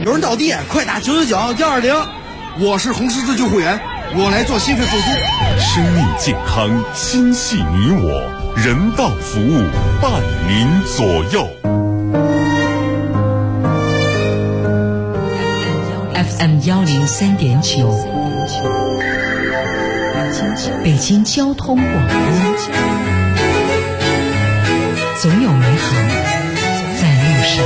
有人倒地，快打999-120。 我是红十字救护员，我来做心肺复苏。 生命健康，心系你我，人道服务伴您左右。 FM 103.9，北京交通广播，总有美好在路上。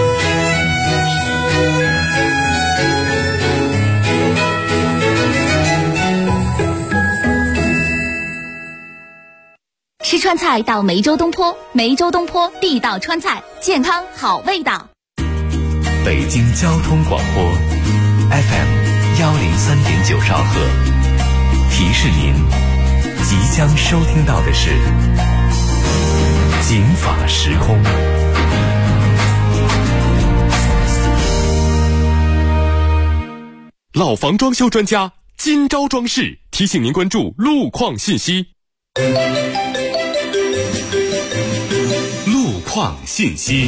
吃川菜到梅州东坡，梅州东坡地道川菜，健康好味道。 北京交通广播 FM 103.9兆赫，提示您即将收听到的是警法时空。 老房装修专家今朝装饰提醒您关注路况信息。路况信息，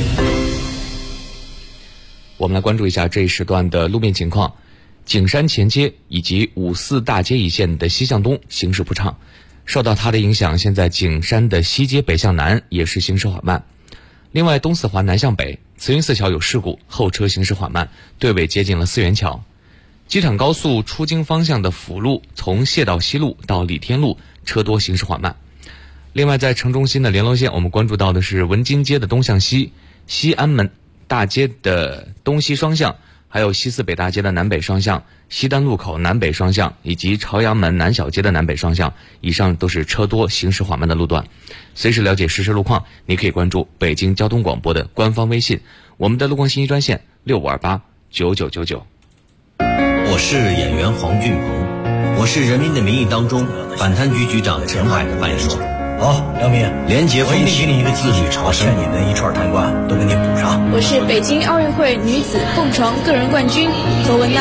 我们来关注一下这一时段的路面情况。景山前街以及5-4大街一线的西向东行驶不畅，受到它的影响，现在景山的西街北向南也是行驶缓慢。另外，东四环南向北，慈云寺桥有事故，后车行驶缓慢，队尾接近了四元桥。机场高速出京方向的辅路，从谢道西路到李天路，车多行驶缓慢。另外，在城中心的联络线，我们关注到的是文津街的东向西、西安门大街的东西双向，还有西四北大街的南北双向、西单路口南北双向，以及朝阳门南小街的南北双向，以上都是车多行驶缓慢的路段。随时了解实时路况，你可以关注北京交通广播的官方微信，我们的路况信息专线6528-9999。 我是演员黄俊鹏，我是《人民的名义》当中反贪局局长陈海的扮演者。 好，梁明， 廉洁风气， 给你一个自律朝圣，欠你的一串贪官都给你补上。 我是北京奥运会女子蹦床个人冠军何文娜。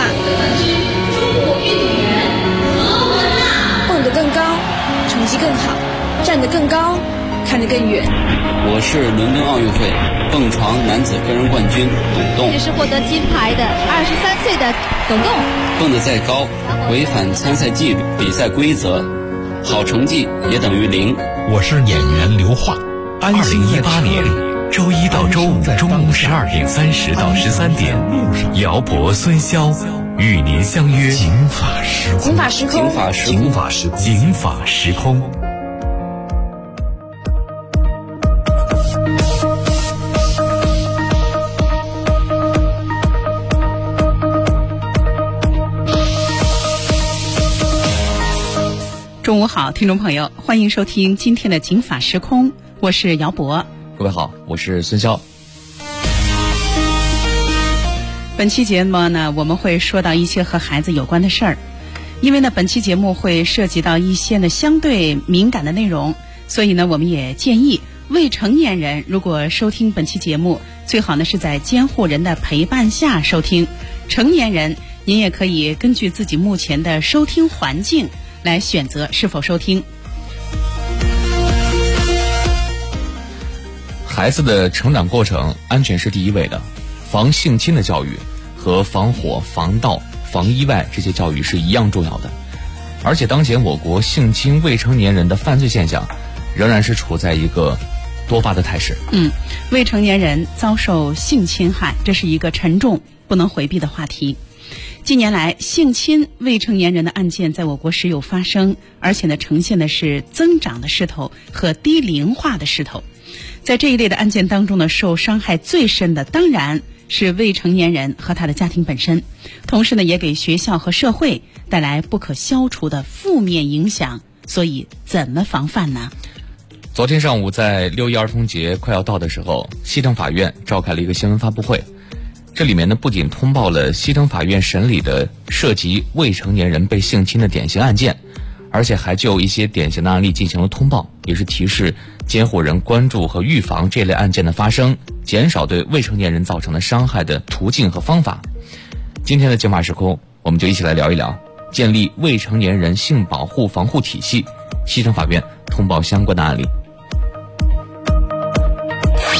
蹦得更高，成绩更好；站得更高，看得更远。 我是伦敦奥运会蹦床男子个人冠军董栋。 这是获得金牌的23岁的董栋。 蹦得再高，违反参赛纪律、比赛规则，好成绩也等于0。 我是演员刘桦。2018年周一到周五中午12点30到13点，姚博、孙潇与您相约警法时空。 警法时空， 警法时空，警法时空，警法时空。 中午好，听众朋友，欢迎收听今天的警法时空，我是姚博。 各位好，我是孙潇。 本期节目呢，我们会说到一些和孩子有关的事儿，因为呢，本期节目会涉及到一些呢相对敏感的内容，所以呢，我们也建议未成年人如果收听本期节目，最好呢是在监护人的陪伴下收听。成年人，您也可以根据自己目前的收听环境来选择是否收听。 孩子的成长过程，安全是第一位的。防性侵的教育和防火、防盗、防意外这些教育是一样重要的。而且当前我国性侵未成年人的犯罪现象仍然是处在一个多发的态势。 未成年人遭受性侵害，这是一个沉重不能回避的话题。近年来，性侵未成年人的案件在我国时有发生，而且呢，呈现的是增长的势头和低龄化的势头。在这一类的案件当中呢，受伤害最深的当然是未成年人和他的家庭本身，同时呢，也给学校和社会带来不可消除的负面影响。所以，怎么防范呢？ 昨天上午，在6一儿童节快要到的时候，西城法院召开了一个新闻发布会。这里面呢，不仅通报了西城法院审理的涉及未成年人被性侵的典型案件，而且还就一些典型的案例进行了通报，也是提示监护人关注和预防这类案件的发生，减少对未成年人造成的伤害的途径和方法。今天的警法时空，我们就一起来聊一聊建立未成年人性保护防护体系，西城法院通报相关的案例。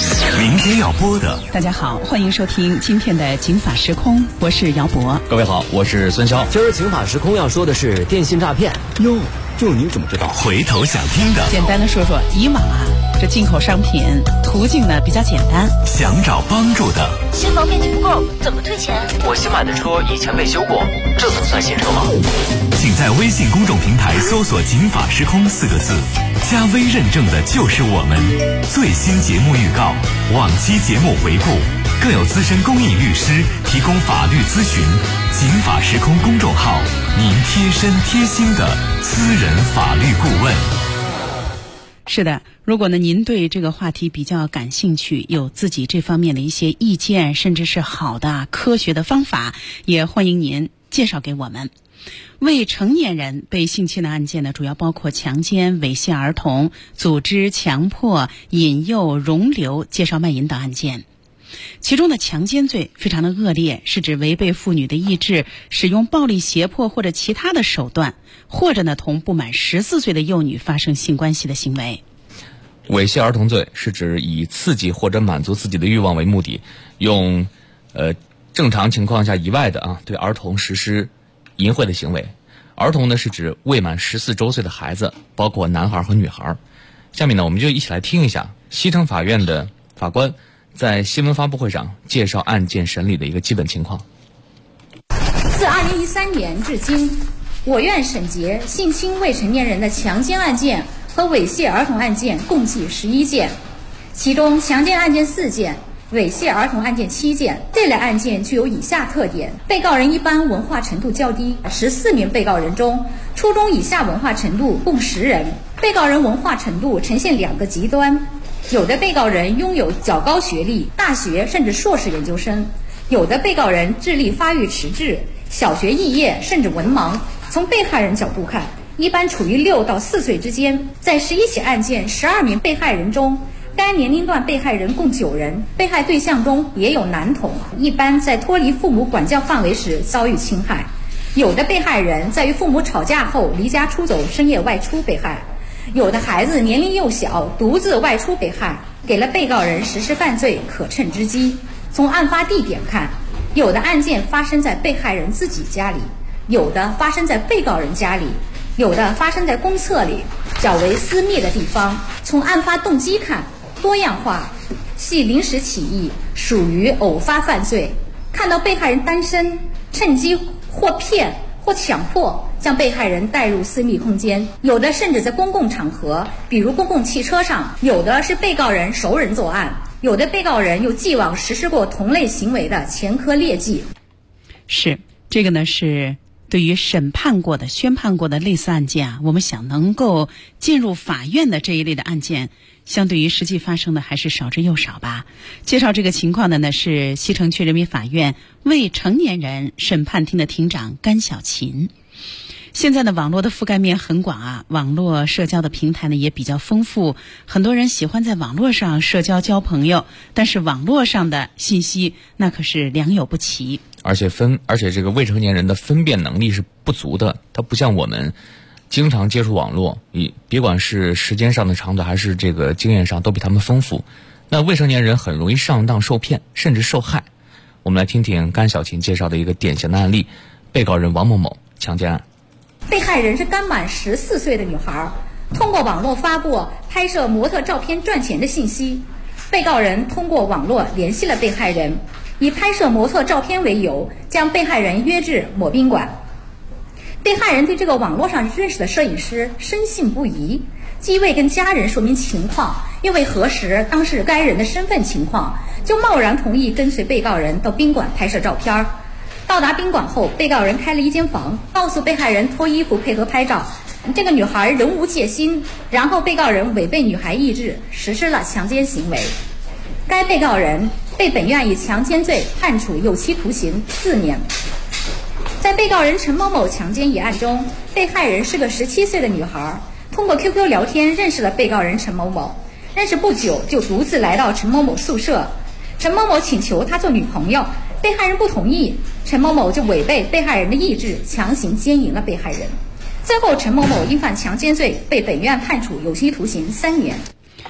明天要播的。 大家好，欢迎收听今天的《警法时空》，我是姚博。 各位好，我是孙潇。 今儿《警法时空》要说的是电信诈骗。 哟，这您怎么知道？回头想听的。 简单的说说，以往这进口商品途径呢比较简单。 想找帮助的。 新房面积不够，怎么退钱？ 我新买的车以前被修过，这能算新车吗？ 请在微信公众平台搜索“警法时空”4个字，加微认证的就是我们。最新节目预告、往期节目回顾，更有资深公益律师提供法律咨询。警法时空公众号，您贴身贴心的私人法律顾问。 是的，如果呢您对这个话题比较感兴趣，有自己这方面的一些意见，甚至是好的科学的方法，也欢迎您介绍给我们。未成年人被性侵的案件呢，主要包括强奸、猥亵儿童、组织、强迫、引诱、容留、介绍卖淫等案件。其中的强奸罪非常的恶劣，是指违背妇女的意志，使用暴力胁迫或者其他的手段，或者呢同不满14岁的幼女发生性关系的行为。 猥亵儿童罪是指以刺激或者满足自己的欲望为目的，用正常情况下以外的对儿童实施淫秽的行为。儿童呢是指未满14周岁的孩子，包括男孩和女孩。下面呢我们就一起来听一下西城法院的法官在新闻发布会上介绍案件审理的一个基本情况。 自2013年至今，我院审结性侵未成年人的强奸案件和猥亵儿童案件共计11件，其中强奸案件4件，猥亵儿童案件7件。这类案件具有以下特点：被告人一般文化程度较低，14名被告人中，初中以下文化程度共10人。被告人文化程度呈现2个极端，有的被告人拥有较高学历，大学甚至硕士研究生；有的被告人智力发育迟滞，小学肄业甚至文盲。从被害人角度看，一般处于6到4岁之间。在11起案件12名被害人中，该年龄段被害人共9人，被害对象中也有男童，一般在脱离父母管教范围时遭遇侵害。有的被害人在与父母吵架后离家出走，深夜外出被害；有的孩子年龄幼小，独自外出被害，给了被告人实施犯罪可乘之机。从案发地点看，有的案件发生在被害人自己家里，有的发生在被告人家里，有的发生在公厕里，较为私密的地方。从案发动机看，多样化，系临时起意，属于偶发犯罪。看到被害人单身，趁机或骗或强迫将被害人带入私密空间，有的甚至在公共场合，比如公共汽车上；有的是被告人熟人作案，有的被告人有既往实施过同类行为的前科劣迹。 是，这个呢是对于审判过的、宣判过的类似案件我们想能够进入法院的这一类的案件，相对于实际发生的还是少之又少吧。介绍这个情况的呢是西城区人民法院未成年人审判厅的庭长甘小琴。现在呢网络的覆盖面很广网络社交的平台呢也比较丰富，很多人喜欢在网络上社交交朋友，但是网络上的信息那可是良莠不齐，而且这个未成年人的分辨能力是不足的，它不像我们经常接触网络，别管是时间上的长短还是这个经验上都比他们丰富。那未成年人很容易上当受骗，甚至受害。我们来听听甘小琴介绍的一个典型的案例：被告人王某某强奸案。 被害人是刚满14岁的女孩，通过网络发布拍摄模特照片赚钱的信息。被告人通过网络联系了被害人，以拍摄模特照片为由，将被害人约至某宾馆。被害人对这个网络上认识的摄影师深信不疑，既未跟家人说明情况，又未核实当时该人的身份情况，就贸然同意跟随被告人到宾馆拍摄照片。到达宾馆后，被告人开了一间房，告诉被害人脱衣服配合拍照。这个女孩仍无戒心，然后被告人违背女孩意志，实施了强奸行为。该被告人被本院以强奸罪判处有期徒刑4年。在被告人陈某某强奸一案中，被害人是个17岁的女孩，通过 QQ 聊天认识了被告人陈某某，认识不久就独自来到陈某某宿舍。陈某某请求她做女朋友，被害人不同意，陈某某就违背被害人的意志，强行奸淫了被害人。最后陈某某因犯强奸罪被本院判处有期徒刑3年。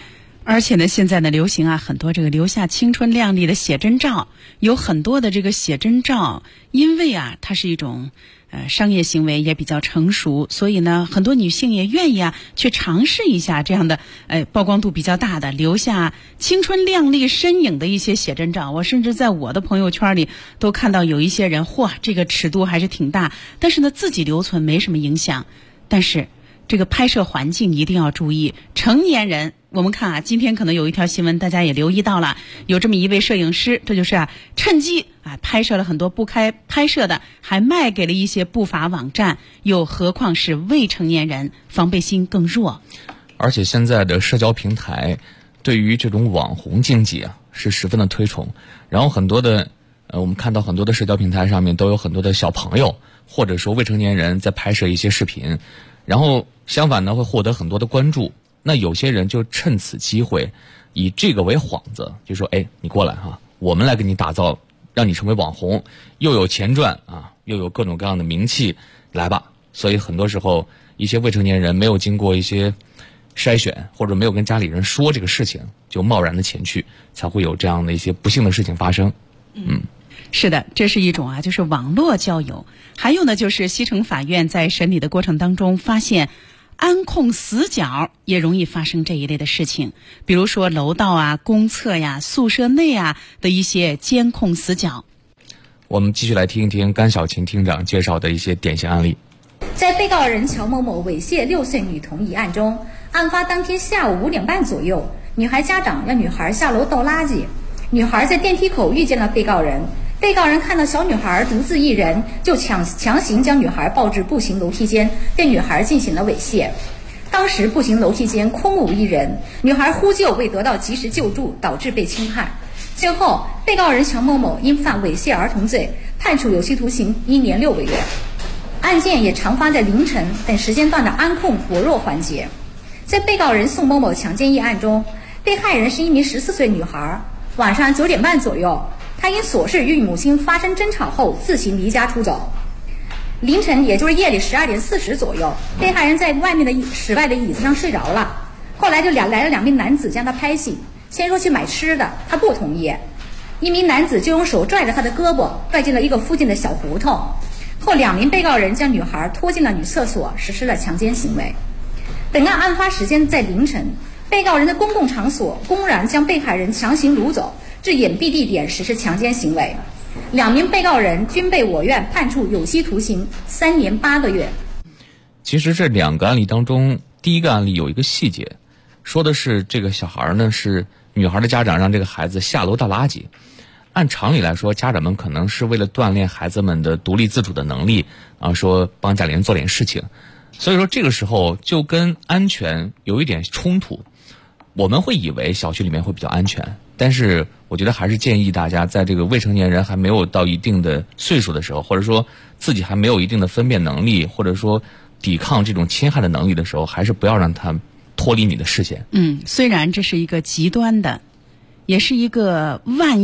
而且呢，现在呢流行很多这个留下青春靓丽的写真照，有很多的这个写真照，因为它是一种商业行为，也比较成熟，所以呢很多女性也愿意去尝试一下这样的曝光度比较大的留下青春靓丽身影的一些写真照。我甚至在我的朋友圈里都看到有一些人，这个尺度还是挺大，但是呢自己留存没什么影响。但是这个拍摄环境一定要注意，成年人我们看今天可能有一条新闻大家也留意到了，有这么一位摄影师，这就是趁机拍摄了很多不该拍摄的，还卖给了一些不法网站，又何况是未成年人，防备心更弱。 而且现在的社交平台对于这种网红经济是十分的推崇，然后很多的我们看到很多的社交平台上面都有很多的小朋友或者说未成年人在拍摄一些视频，然后相反呢会获得很多的关注。那有些人就趁此机会以这个为幌子，就说你过来我们来给你打造，让你成为网红，又有钱赚又有各种各样的名气，来吧。所以很多时候一些未成年人没有经过一些筛选，或者没有跟家里人说这个事情，就贸然的前去，才会有这样的一些不幸的事情发生。 是的，这是一种就是网络交友。还有呢，就是西城法院在审理的过程当中发现，安控死角也容易发生这一类的事情，比如说楼道公厕宿舍内的一些监控死角。 我们继续来听一听甘小琴厅长介绍的一些典型案例。 在被告人乔某某猥亵6岁女童一案中，案发当天下午5点半左右，女孩家长让女孩下楼倒垃圾，女孩在电梯口遇见了被告人，被告人看到小女孩独自一人，就强行将女孩抱至步行楼梯间，对女孩进行了猥亵。当时步行楼梯间空无一人，女孩呼救未得到及时救助，导致被侵害。最后，被告人乔某某因犯猥亵儿童罪，判处有期徒刑1年6个月。案件也常发在凌晨等时间段的安控薄弱环节。在被告人宋某某强奸一案中，被害人是一名14岁女孩，晚上9点半左右，她因琐事与母亲发生争吵后自行离家出走。凌晨，也就是夜里12点40左右，被害人在外面的室外的椅子上睡着了，后来就来了2名男子将她拍醒，先说去买吃的，她不同意，一名男子就用手拽着她的胳膊拽进了一个附近的小胡同，后2名被告人将女孩拖进了女厕所，实施了强奸行为。本案案发时间在凌晨，被告人在公共场所公然将被害人强行掳走，至隐蔽地点实施强奸行为。2名被告人均被我院判处有期徒刑3年8个月。 其实这2个案例当中，第一个案例有一个细节，说的是这个小孩呢是女孩的家长让这个孩子下楼倒垃圾。按常理来说，家长们可能是为了锻炼孩子们的独立自主的能力说帮家里人做点事情，所以说这个时候就跟安全有一点冲突。我们会以为小区里面会比较安全，但是我觉得还是建议大家在这个未成年人还没有到一定的岁数的时候，或者说自己还没有一定的分辨能力，或者说抵抗这种侵害的能力的时候，还是不要让他脱离你的视线。 虽然这是一个极端的，也是一个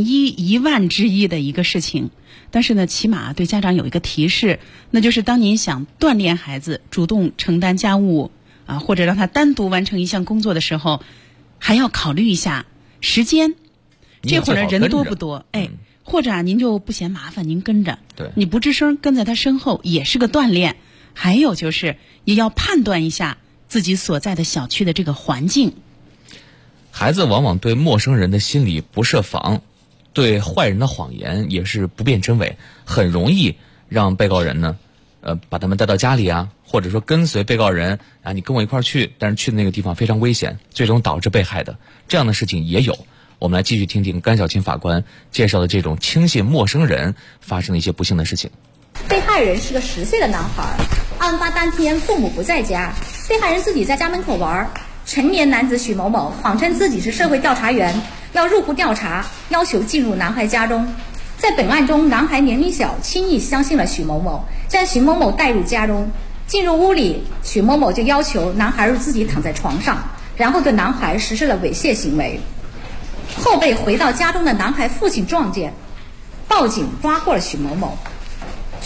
1万之一的一个事情，但是呢，起码对家长有一个提示，那就是当您想锻炼孩子主动承担家务或者让他单独完成一项工作的时候，还要考虑一下时间，这会儿人多不多？或者您就不嫌麻烦，您跟着，你不吱声跟在他身后也是个锻炼。还有就是也要判断一下自己所在的小区的这个环境。 孩子往往对陌生人的心理不设防，对坏人的谎言也是不辨真伪，很容易让被告人呢把他们带到家里或者说跟随被告人你跟我一块儿去，但是去的那个地方非常危险，最终导致被害的，这样的事情也有。我们来继续听听甘小琴法官介绍的这种轻信陌生人发生的一些不幸的事情。 被害人是个10岁的男孩，案发当天父母不在家，被害人自己在家门口玩。成年男子许某某谎称自己是社会调查员，要入户调查，要求进入男孩家中。在本案中，男孩年龄小，轻易相信了许某某，将许某某带入家中。进入屋里，许某某就要求男孩自己躺在床上，然后对男孩实施了猥亵行为。后被回到家中的男孩父亲撞见，报警抓获了许某某。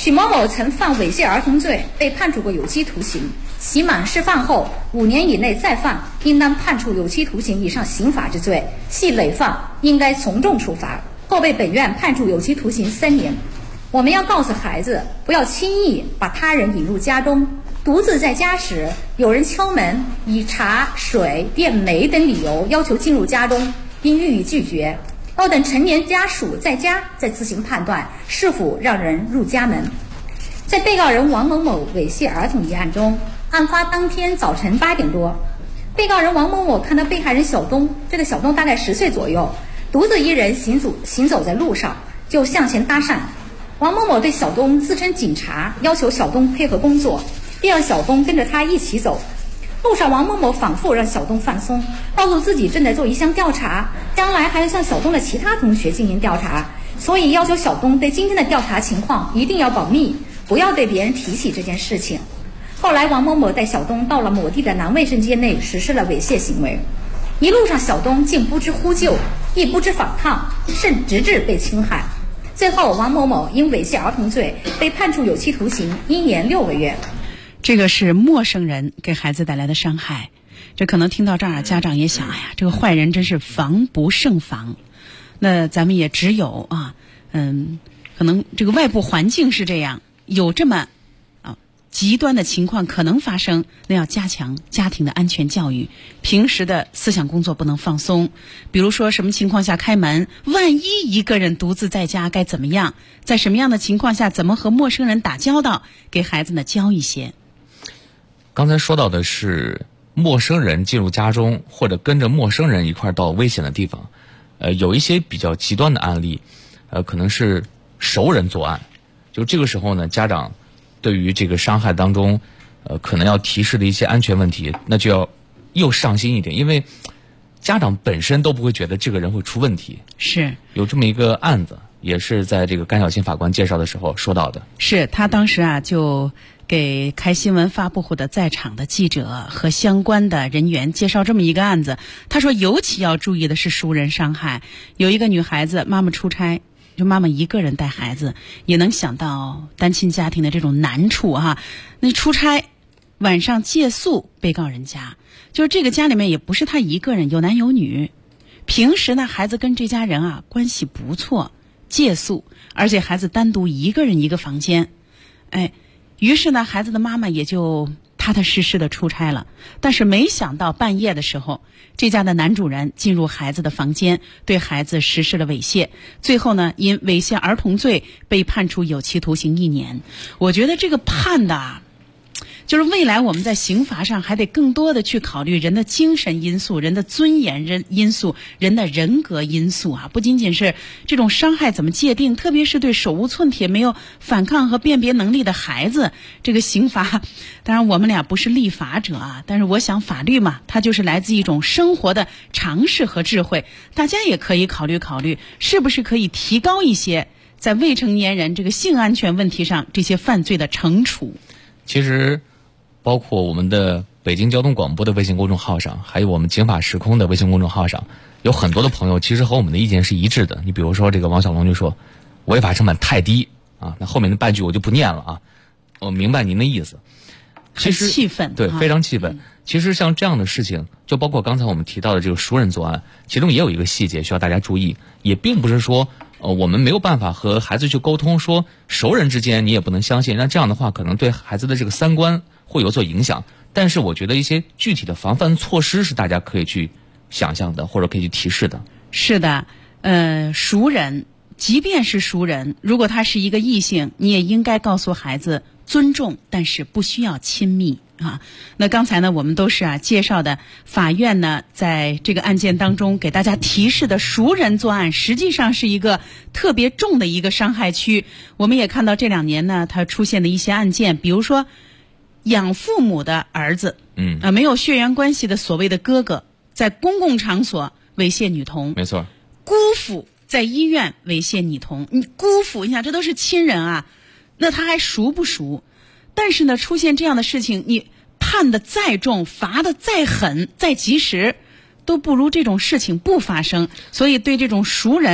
许某某曾犯猥亵儿童罪，被判处过有期徒刑，期满释放后5年以内再犯，应当判处有期徒刑以上刑罚之罪，系累犯，应该从重处罚。后被本院判处有期徒刑3年。我们要告诉孩子，不要轻易把他人引入家中。独自在家时，有人敲门，以茶、水、电煤等理由要求进入家中，应予以拒绝。要等成年家属在家，再自行判断是否让人入家门。在被告人王某某猥亵儿童一案中，案发当天早晨8点多，被告人王某某看到被害人小东，这个小东大概10岁左右，独自一人行走在路上，就向前搭讪。王某某对小东自称警察，要求小东配合工作，并让小东跟着他一起走。路上，王某某反复让小东放松，告诉自己正在做一项调查，将来还要向小东的其他同学进行调查，所以要求小东对今天的调查情况一定要保密，不要对别人提起这件事情。后来，王某某带小东到了某地的男卫生间内实施了猥亵行为。一路上，小东竟不知呼救，亦不知反抗，甚直至被侵害。最后，王某某因猥亵儿童罪被判处有期徒刑1年6个月。 这个是陌生人给孩子带来的伤害，这可能听到这儿，家长也想，哎呀，这个坏人真是防不胜防。那咱们也只有可能这个外部环境是这样，有这么极端的情况可能发生，那要加强家庭的安全教育，平时的思想工作不能放松。比如说什么情况下开门，万一一个人独自在家该怎么样，在什么样的情况下怎么和陌生人打交道，给孩子呢教一些。 刚才说到的是陌生人进入家中，或者跟着陌生人一块到危险的地方。有一些比较极端的案例，可能是熟人作案。就这个时候呢，家长对于这个伤害当中，可能要提示的一些安全问题，那就要又上心一点，因为家长本身都不会觉得这个人会出问题。是有这么一个案子，也是在这个甘小新法官介绍的时候说到的。是他当时就给开新闻发布会的在场的记者和相关的人员介绍这么一个案子。他说尤其要注意的是熟人伤害。有一个女孩子，妈妈出差，就妈妈一个人带孩子，也能想到单亲家庭的这种难处哈。那出差晚上借宿被告人家，就是这个家里面也不是他一个人，有男有女。平时呢，孩子跟这家人关系不错，借宿，而且孩子单独一个人一个房间。于是呢，孩子的妈妈也就踏踏实实的出差了。但是没想到半夜的时候，这家的男主人进入孩子的房间，对孩子实施了猥亵，最后呢，因猥亵儿童罪被判处有期徒刑1年。我觉得这个判的就是未来我们在刑罚上还得更多的去考虑人的精神因素、人的尊严因素、人的人格因素不仅仅是这种伤害怎么界定，特别是对手无寸铁、没有反抗和辨别能力的孩子，这个刑罚，当然我们俩不是立法者但是我想法律嘛，它就是来自一种生活的常识和智慧，大家也可以考虑考虑，是不是可以提高一些在未成年人这个性安全问题上这些犯罪的惩处。其实包括我们的北京交通广播的微信公众号上，还有我们警法时空的微信公众号上，有很多的朋友其实和我们的意见是一致的。你比如说这个王小龙就说违法成本太低那后面的半句我就不念了我明白您的意思。其实气愤，对，非常气愤。其实像这样的事情，就包括刚才我们提到的这个熟人作案，其中也有一个细节需要大家注意，也并不是说我们没有办法和孩子去沟通，说熟人之间你也不能相信，那这样的话可能对孩子的这个三观会有所影响。但是我觉得一些具体的防范措施是大家可以去想象的，或者可以去提示的。是的，熟人，即便是熟人，如果他是一个异性，你也应该告诉孩子尊重，但是不需要亲密那刚才呢，我们都是介绍的法院呢在这个案件当中给大家提示的熟人作案，实际上是一个特别重的一个伤害区。我们也看到这2年呢，它出现的一些案件，比如说养父母的儿子，没有血缘关系的所谓的哥哥，在公共场所猥亵女童，没错，姑父在医院猥亵女童，你姑父，你想这都是亲人那他还熟不熟？但是呢，出现这样的事情，你判的再重，罚的再狠、再及时，都不如这种事情不发生。所以对这种熟人，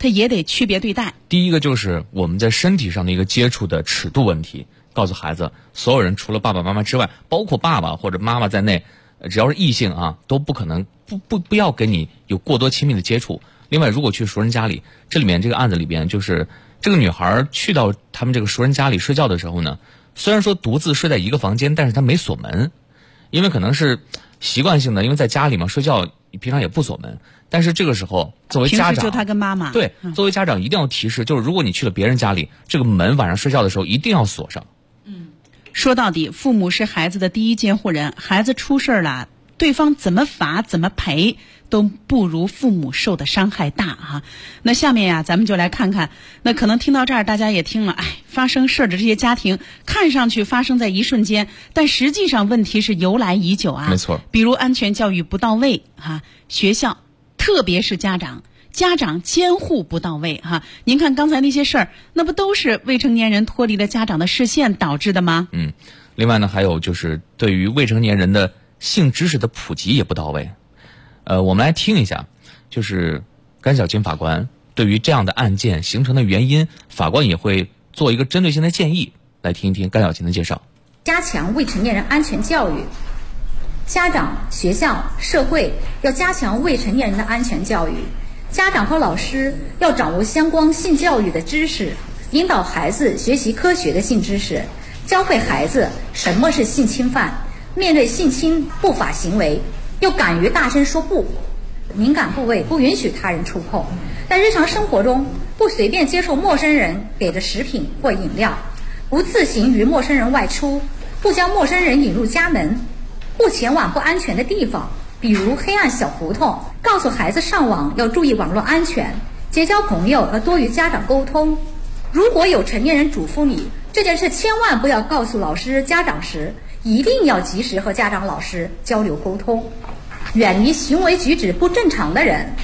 他也得区别对待。 第一个就是我们在身体上的一个接触的尺度问题，告诉孩子，所有人除了爸爸妈妈之外，包括爸爸或者妈妈在内，只要是异性啊，都不可能不要跟你有过多亲密的接触。另外，如果去熟人家里，这里面这个案子里边，就是这个女孩去到他们这个熟人家里睡觉的时候呢，虽然说独自睡在一个房间，但是她没锁门，因为可能是习惯性的，因为在家里嘛睡觉平常也不锁门。但是这个时候作为家长， 平时就他跟妈妈， 对，作为家长一定要提示，就是如果你去了别人家里，这个门晚上睡觉的时候一定要锁上。 说到底，父母是孩子的第一监护人，孩子出事了，对方怎么罚怎么赔都不如父母受的伤害大哈。那下面呀，咱们就来看看，那可能听到这儿大家也听了，发生事的这些家庭看上去发生在一瞬间，但实际上问题是由来已久啊。 没错， 比如安全教育不到位学校特别是家长监护不到位您看刚才那些事儿，那不都是未成年人脱离了家长的视线导致的吗？ 另外呢，还有就是对于未成年人的性知识的普及也不到位。我们来听一下，就是甘小琴法官对于这样的案件形成的原因，法官也会做一个针对性的建议。来听一听甘小琴的介绍。 加强未成年人安全教育，家长、学校、社会要加强未成年人的安全教育。家长和老师要掌握相关性教育的知识，引导孩子学习科学的性知识，教会孩子什么是性侵犯，面对性侵不法行为要敢于大声说不，敏感部位不允许他人触碰。在日常生活中，不随便接受陌生人给的食品或饮料，不自行与陌生人外出，不将陌生人引入家门，不前往不安全的地方，比如黑暗小胡同。告诉孩子上网要注意网络安全，结交朋友要多与家长沟通。如果有成年人嘱咐你这件事千万不要告诉老师家长时，一定要及时和家长老师交流沟通，远离行为举止不正常的人。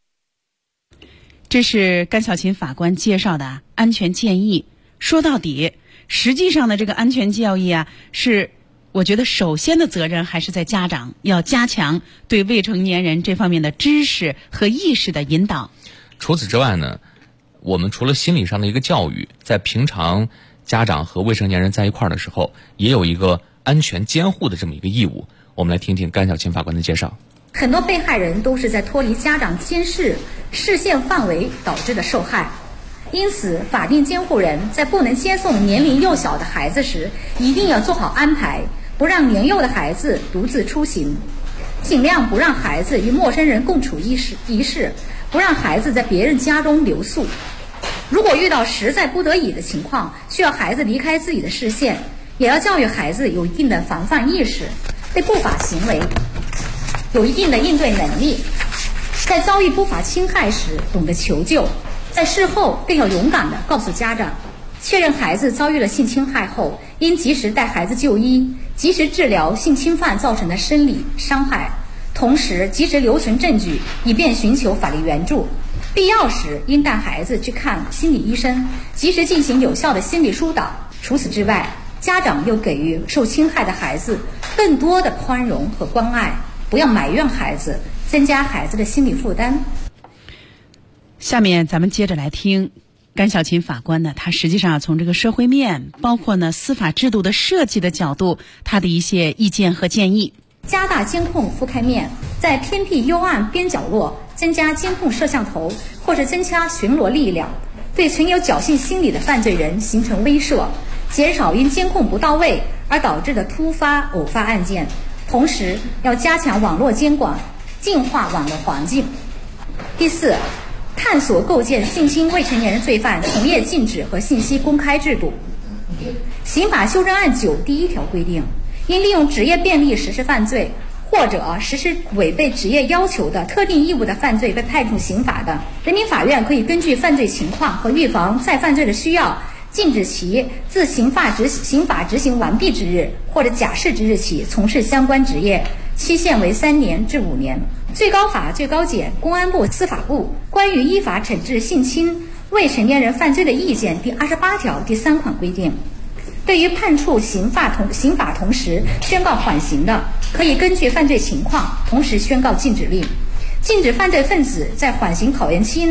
这是甘小琴法官介绍的安全建议。说到底，实际上的这个安全教育是我觉得首先的责任还是在家长，要加强对未成年人这方面的知识和意识的引导。 除此之外呢，我们除了心理上的一个教育，在平常家长和未成年人在一块儿的时候，也有一个安全监护的这么一个义务。我们来听听甘小琴法官的介绍。 很多被害人都是在脱离家长监视视线范围导致的受害，因此法定监护人在不能接送年龄幼小的孩子时，一定要做好安排，不让年幼的孩子独自出行，尽量不让孩子与陌生人共处一室，不让孩子在别人家中留宿。如果遇到实在不得已的情况，需要孩子离开自己的视线，也要教育孩子有一定的防范意识，对不法行为有一定的应对能力，在遭遇不法侵害时懂得求救，在事后更要勇敢地告诉家长，确认孩子遭遇了性侵害后，应及时带孩子就医，及时治疗性侵犯造成的生理伤害，同时及时留存证据，以便寻求法律援助。必要时应带孩子去看心理医生，及时进行有效的心理疏导。除此之外，家长又给予受侵害的孩子更多的宽容和关爱，不要埋怨孩子，增加孩子的心理负担。 下面咱们接着来听甘小琴法官呢，他实际上从这个社会面，包括呢司法制度的设计的角度，他的一些意见和建议。 加大监控覆盖面，在偏僻幽暗边角落增加监控摄像头，或是增加巡逻力量，对存有侥幸心理的犯罪人形成威慑，减少因监控不到位而导致的突发偶发案件。同时要加强网络监管，净化网络环境。第四，探索构建性侵未成年人罪犯从业禁止和信息公开制度。刑法修正案9第1条规定，因利用职业便利实施犯罪，或者实施违背职业要求的特定义务的犯罪被判处刑罚的，人民法院可以根据犯罪情况和预防再犯罪的需要，禁止其自刑法执行完毕之日或者假释之日起从事相关职业，期限为3年至5年。最高法、最高检、公安部、司法部关于依法惩治性侵未成年人犯罪的意见第28条第3款规定，对于判处刑法同时宣告缓刑的，可以根据犯罪情况同时宣告禁止令，禁止犯罪分子在缓刑考验期内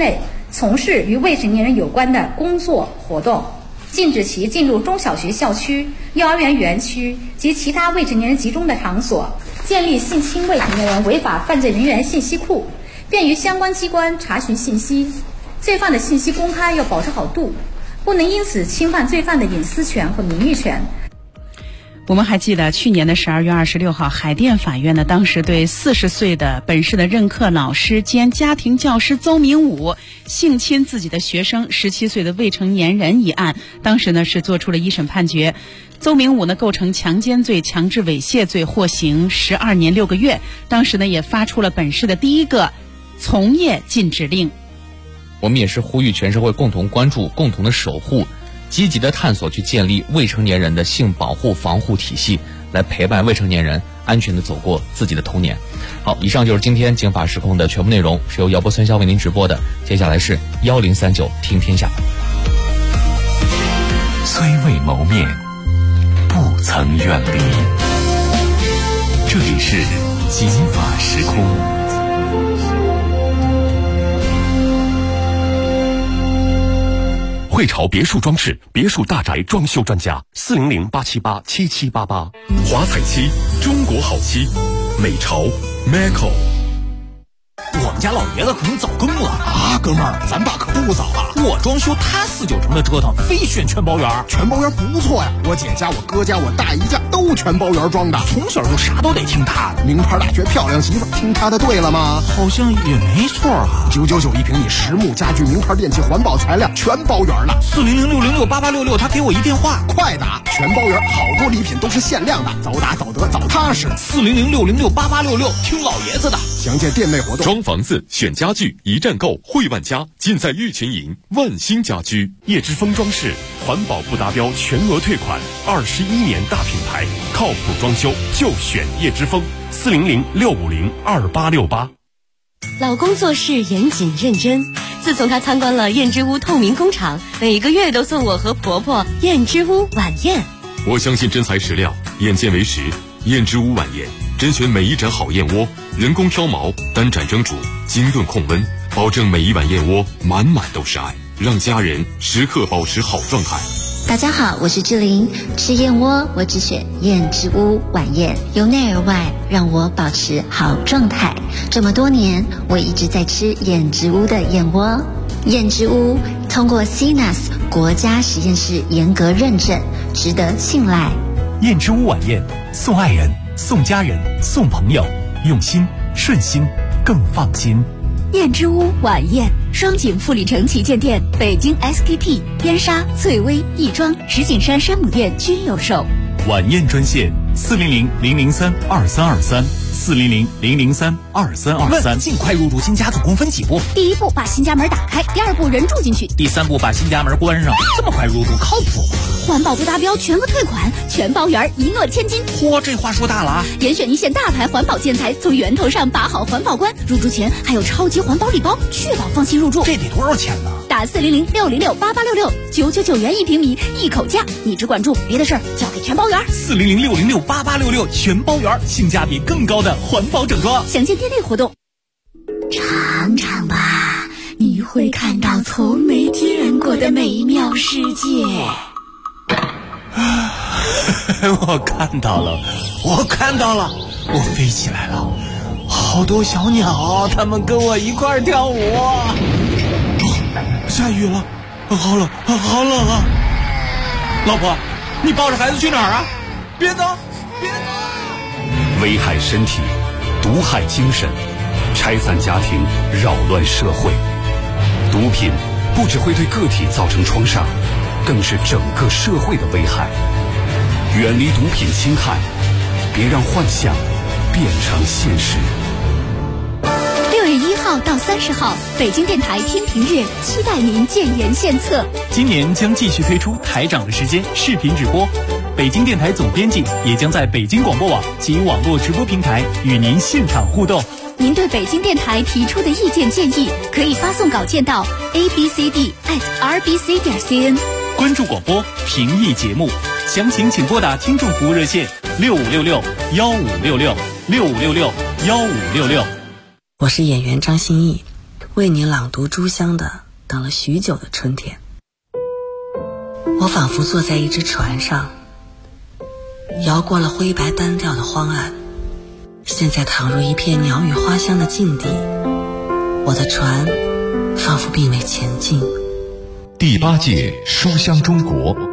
从事与未成年人有关的工作活动，禁止其进入中小学校区、幼儿园园区及其他未成年人集中的场所，建立性侵未成年人违法犯罪人员信息库，便于相关机关查询信息。罪犯的信息公开要保持好度，不能因此侵犯罪犯的隐私权和名誉权。 我们还记得去年的12月26号，海淀法院呢，当时对40岁的本市的任课老师兼家庭教师邹明武性侵自己的学生17岁的未成年人一案，当时呢是作出了一审判决。邹明武呢构成强奸罪、强制猥亵罪，获刑12年6个月。当时呢也发出了本市的第一个从业禁止令。 我们也是呼吁全社会共同关注、共同的守护，积极的探索去建立未成年人的性保护防护体系，来陪伴未成年人安全的走过自己的童年。好，以上就是今天警法时空的全部内容，是由姚波孙潇为您直播的。接下来是1039听天下。 虽未谋面，不曾远离。这里是警法时空。汇潮别墅装饰，别墅大宅装修专家，400-878-7788。华彩漆，中国好漆，美潮 Maco。 我们家老爷子可能早更了啊，哥们儿，咱爸可不早啊！我装修，他4、9成的折腾，非选全包圆。 全包圆不错呀，我姐家、我哥家、我大姨家都全包圆装的， 从小就啥都得听他的。 名牌大学漂亮媳妇，听他的对了吗？ 好像也没错啊。 999一平米，实木家具、名牌电器、环保材料，全包圆了。 400-606-8866，他给我一电话， 快打！全包圆，好多礼品都是限量的，早打早得早踏实。 400-606-8866，听老爷子的。 详见店内活动。 装房子选家具一站购，汇万家尽在玉群营万兴家居。 叶之峰装饰，环保不达标全额退款，21年大品牌，靠谱装修就选叶之峰。400-650-2868。 老公做事严谨认真，自从他参观了燕之屋透明工厂，每个月都送我和婆婆燕之屋晚宴。 我相信真材实料，眼见为实。燕之屋晚宴甄选每一盏好燕窝，人工挑毛，单盏蒸煮，精炖控温，保证每一碗燕窝满满都是爱，让家人时刻保持好状态。 大家好，我是志玲，吃燕窝我只选燕之屋晚宴，由内而外让我保持好状态。这么多年，我一直在吃燕之屋的燕窝。燕之屋通过 CNAS 国家实验室严格认证，值得信赖。 燕之屋晚宴，送爱人，送家人，送朋友，用心顺心更放心。 燕之屋晚宴，双井富力城旗舰店、北京 SKP、边沙、翠微、亦庄、石景山山姆店均有售。 晚宴专线400-003-2323，400-003-2323。 尽快入住新家总共分几步？ 第一步把新家门打开，第二步人住进去， 第3步把新家门关上。这么快入住靠谱吗？ 环保不达标全额退款，全包圆，一诺千金。 嚯，这话说大了啊！ 严选一线大牌环保建材，从源头上把好环保关。入住前还有超级环保礼包，确保放心入住。 这得多少钱呢？ 打400-606-8866，999元1平米，一口价。你只管住，别的事儿交给全包圆。 400-606-8866，全包圆，性价比更高的环保整装。 详见店内活动。尝尝吧，你会看到从没见过的美妙世界。 我看到了，我飞起来了，好多小鸟，它们跟我一块儿跳舞。下雨了，好冷啊！老婆，你抱着孩子去哪儿啊？别走！ 危害身体，毒害精神，拆散家庭，扰乱社会。毒品不只会对个体造成创伤，更是整个社会的危害。远离毒品侵害，别让幻想变成现实。 6月1号到30号，北京电台听评月，期待您建言献策。 今年将继续推出台长的时间视频直播，北京电台总编辑也将在北京广播网及网络直播平台与您现场互动。 您对北京电台提出的意见建议，可以发送稿件到 abcd@rbc.cn。 关注广播，评议节目，详情请拨打听众服务热线6566-1566，6566-1566。 我是演员张歆艺，为您朗读朱湘的《 等了许久的春天。我仿佛坐在一只船上，摇过了灰白单调的荒岸，现在躺入一片鸟语花香的境地，我的船仿佛并未前进。 第8届书香中国